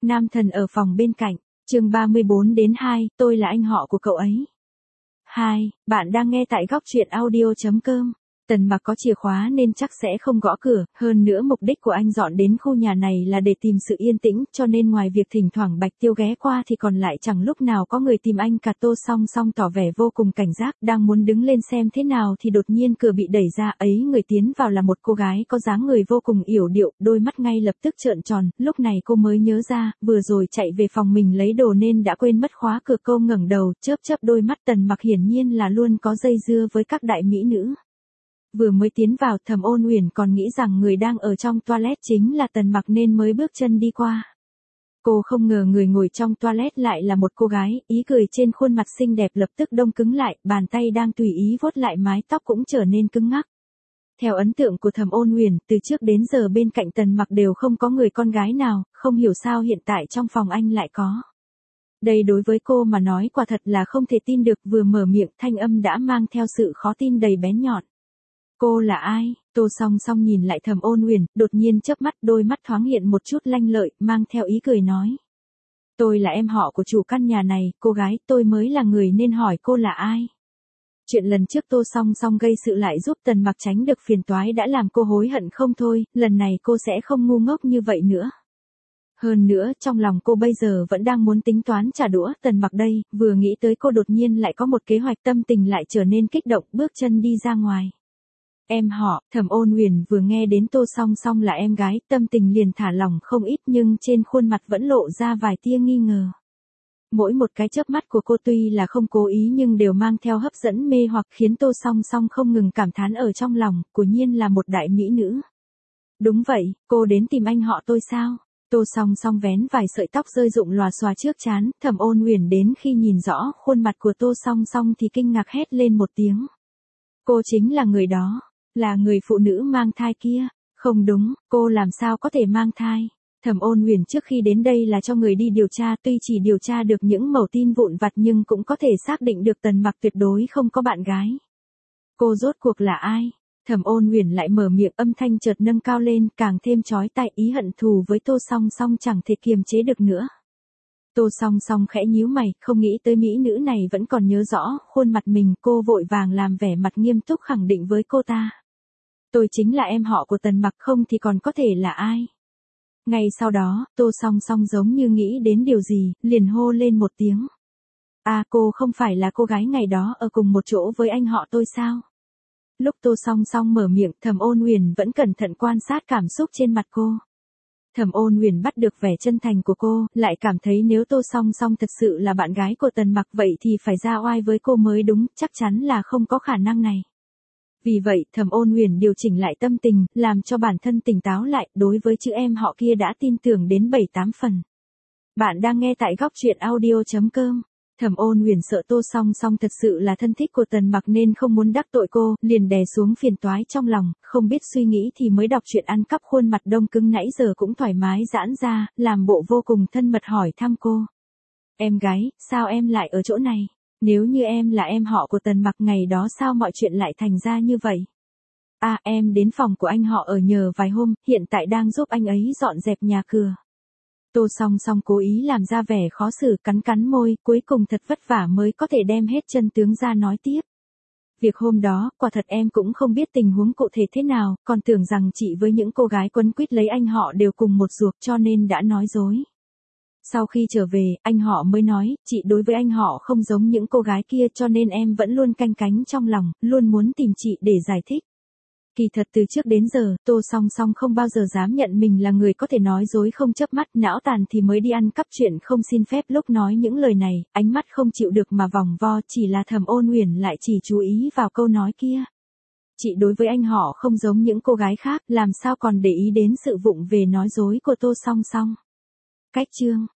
Nam thần ở phòng bên cạnh, chương 34-2, tôi là anh họ của cậu ấy. 2, bạn đang nghe tại góc truyện audio.com. Tần Mặc có chìa khóa nên chắc sẽ không gõ cửa, hơn nữa mục đích của anh dọn đến khu nhà này là để tìm sự yên tĩnh, cho nên ngoài việc thỉnh thoảng Bạch Tiêu ghé qua thì còn lại chẳng lúc nào có người tìm anh cả. Tô Song Song tỏ vẻ vô cùng cảnh giác, đang muốn đứng lên xem thế nào thì đột nhiên cửa bị đẩy ra, ấy người tiến vào là một cô gái có dáng người vô cùng yểu điệu, đôi mắt ngay lập tức trợn tròn, lúc này cô mới nhớ ra, vừa rồi chạy về phòng mình lấy đồ nên đã quên mất khóa cửa. Cô ngẩng đầu, chớp chớp đôi mắt. Tần Mặc hiển nhiên là luôn có dây dưa với các đại mỹ nữ. Vừa mới tiến vào, Thẩm Ôn Uyển còn nghĩ rằng người đang ở trong toilet chính là Tần Mặc nên mới bước chân đi qua. Cô không ngờ người ngồi trong toilet lại là một cô gái, ý cười trên khuôn mặt xinh đẹp lập tức đông cứng lại, bàn tay đang tùy ý vuốt lại mái tóc cũng trở nên cứng ngắc. Theo ấn tượng của Thẩm Ôn Uyển, từ trước đến giờ bên cạnh Tần Mặc đều không có người con gái nào, không hiểu sao hiện tại trong phòng anh lại có. Đây đối với cô mà nói quả thật là không thể tin được, vừa mở miệng thanh âm đã mang theo sự khó tin đầy bén nhọn. Cô là ai? Tô Song Song nhìn lại Thẩm Ôn Uyển, đột nhiên chớp mắt, đôi mắt thoáng hiện một chút lanh lợi, mang theo ý cười nói. Tôi là em họ của chủ căn nhà này, cô gái, tôi mới là người nên hỏi cô là ai. Chuyện lần trước Tô Song Song gây sự lại giúp Tần Mặc tránh được phiền toái đã làm cô hối hận không thôi, lần này cô sẽ không ngu ngốc như vậy nữa. Hơn nữa, trong lòng cô bây giờ vẫn đang muốn tính toán trả đũa Tần Mặc đây, vừa nghĩ tới cô đột nhiên lại có một kế hoạch, tâm tình lại trở nên kích động, bước chân đi ra ngoài. Em họ, Thẩm Ôn Uyển vừa nghe đến Tô Song Song là em gái, tâm tình liền thả lỏng không ít, nhưng trên khuôn mặt vẫn lộ ra vài tia nghi ngờ. Mỗi một cái chớp mắt của cô tuy là không cố ý nhưng đều mang theo hấp dẫn mê hoặc, khiến Tô Song Song không ngừng cảm thán ở trong lòng, quả nhiên là một đại mỹ nữ. Đúng vậy, cô đến tìm anh họ tôi sao? Tô Song Song vén vài sợi tóc rơi rụng lòa xòa trước trán, Thẩm Ôn Uyển đến khi nhìn rõ khuôn mặt của Tô Song Song thì kinh ngạc hét lên một tiếng. Cô chính là người đó. Là người phụ nữ mang thai kia. Không đúng, cô làm sao có thể mang thai. Thẩm Ôn Uyển trước khi đến đây là cho người đi điều tra, tuy chỉ điều tra được những mẩu tin vụn vặt nhưng cũng có thể xác định được Tần Mặc tuyệt đối không có bạn gái. Cô rốt cuộc là ai? Thẩm Ôn Uyển lại mở miệng, âm thanh chợt nâng cao lên, càng thêm chói tai, ý hận thù với Tô Song Song chẳng thể kiềm chế được nữa. Tô Song Song khẽ nhíu mày, không nghĩ tới mỹ nữ này vẫn còn nhớ rõ khuôn mặt mình, cô vội vàng làm vẻ mặt nghiêm túc khẳng định với cô ta. Tôi chính là em họ của Tần Mặc, không thì còn có thể là ai. Ngay sau đó, Tô Song Song giống như nghĩ đến điều gì, liền hô lên một tiếng. À, cô không phải là cô gái ngày đó ở cùng một chỗ với anh họ tôi sao? Lúc Tô Song Song mở miệng, Thẩm Ôn Uyển vẫn cẩn thận quan sát cảm xúc trên mặt cô. Thẩm Ôn Uyển bắt được vẻ chân thành của cô, lại cảm thấy nếu Tô Song Song thật sự là bạn gái của Tần Mặc vậy thì phải ra oai với cô mới đúng, chắc chắn là không có khả năng này. Vì vậy, Thẩm Ôn Uyển điều chỉnh lại tâm tình, làm cho bản thân tỉnh táo lại, đối với chữ em họ kia đã tin tưởng đến 7-8 phần. Bạn đang nghe tại góc truyện audio.com. Thẩm Ôn Uyển sợ Tô Song Song thật sự là thân thích của Tần Mặc nên không muốn đắc tội cô, liền đè xuống phiền toái trong lòng, không biết suy nghĩ thì mới đọc truyện ăn cắp, khuôn mặt đông cứng nãy giờ cũng thoải mái giãn ra, làm bộ vô cùng thân mật hỏi thăm cô. Em gái, sao em lại ở chỗ này? Nếu như em là em họ của Tần Mặc ngày đó sao mọi chuyện lại thành ra như vậy? À, em đến phòng của anh họ ở nhờ vài hôm, hiện tại đang giúp anh ấy dọn dẹp nhà cửa. Tô Song Song cố ý làm ra vẻ khó xử, cắn cắn môi, cuối cùng thật vất vả mới có thể đem hết chân tướng ra nói tiếp. Việc hôm đó, quả thật em cũng không biết tình huống cụ thể thế nào, còn tưởng rằng chị với những cô gái quấn quýt lấy anh họ đều cùng một ruột cho nên đã nói dối. Sau khi trở về, anh họ mới nói, chị đối với anh họ không giống những cô gái kia cho nên em vẫn luôn canh cánh trong lòng, luôn muốn tìm chị để giải thích. Kỳ thật từ trước đến giờ, Tô Song Song không bao giờ dám nhận mình là người có thể nói dối không chớp mắt, não tàn thì mới đi ăn cắp, chuyện không xin phép. Lúc nói những lời này, ánh mắt không chịu được mà vòng vo, chỉ là Thẩm Ôn Uyển lại chỉ chú ý vào câu nói kia. Chị đối với anh họ không giống những cô gái khác, làm sao còn để ý đến sự vụng về nói dối của Tô Song Song. Cách chương